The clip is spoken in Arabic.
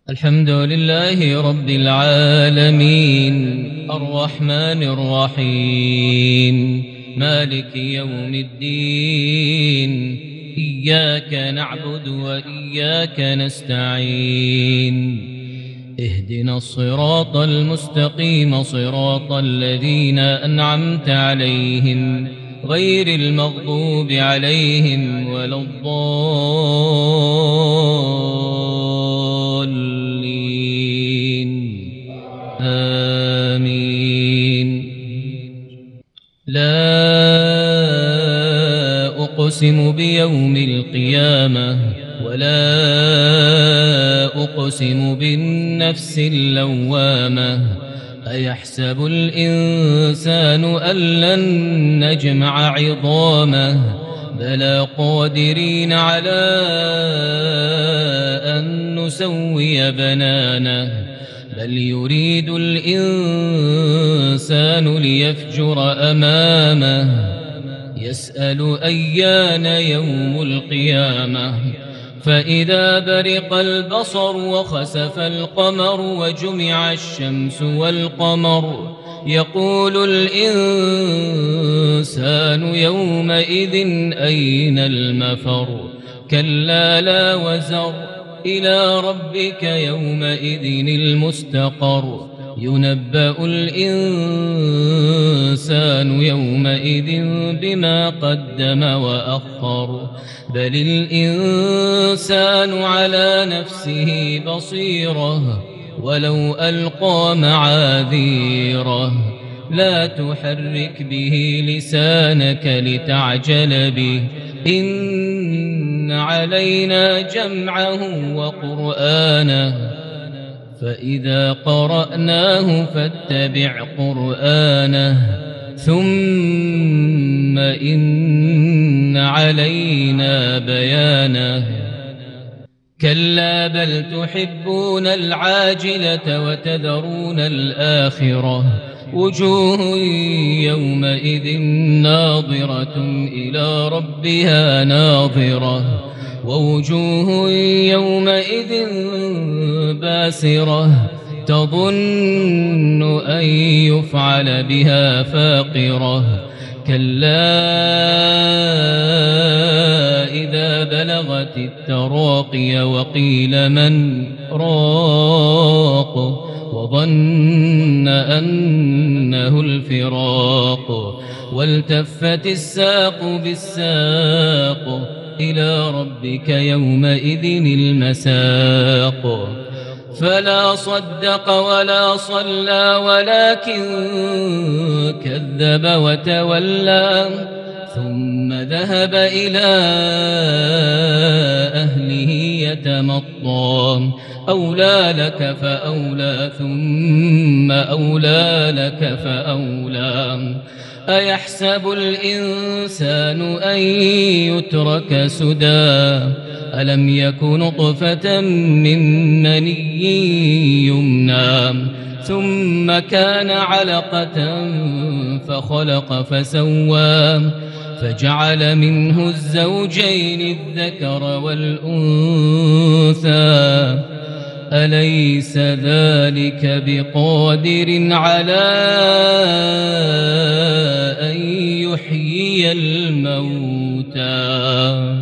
الحمد لله رب العالمين الرحمن الرحيم مالك يوم الدين إياك نعبد وإياك نستعين اهدنا الصراط المستقيم صراط الذين أنعمت عليهم غير المغضوب عليهم ولا الضالين آمين. لا أقسم بيوم القيامة ولا أقسم بالنفس اللوامة أيحسب الإنسان أن لن نجمع عظامه بلى قادرين على أن نسوي بنانه بل يريد الإنسان ليفجر أمامه يسأل أيان يوم القيامة فإذا برق البصر وخسف القمر وجمع الشمس والقمر يقول الإنسان يومئذ أين المفر كلا لا وزر إلى ربك يومئذ المستقر ينبأ الإنسان يومئذ بما قدم وأخر بل الإنسان على نفسه بصيرة ولو ألقى معاذيره لا تحرك به لسانك لتعجل به إن علينا جمعه وقرآنه فإذا قرأناه فاتبع قرآنه ثم إن علينا بيانه كلا بل تحبون العاجلة وتذرون الآخرة وجوه يومئذ ناظرة إلى ربها ناظرة ووجوه يومئذ باسرة تظن أن يفعل بها فاقرة كلا إذا بلغت التراقي وقيل من راق وظن أنه الفراق والتفت الساق بالساق إلى ربك يومئذ المساق فلا صدق ولا صلى ولكن كذب وتولى ثم ذهب إلى أهله يتمطى أولى لك فأولى ثم أولى لك فأولى أيحسب الإنسان أن يترك سدى ألم يكن نطفة من مني يمنى ثم كان علقة فخلق فسوى فجعل منه الزوجين الذكر والأنثى أليس ذلك بقادر على أن يحيي الموتى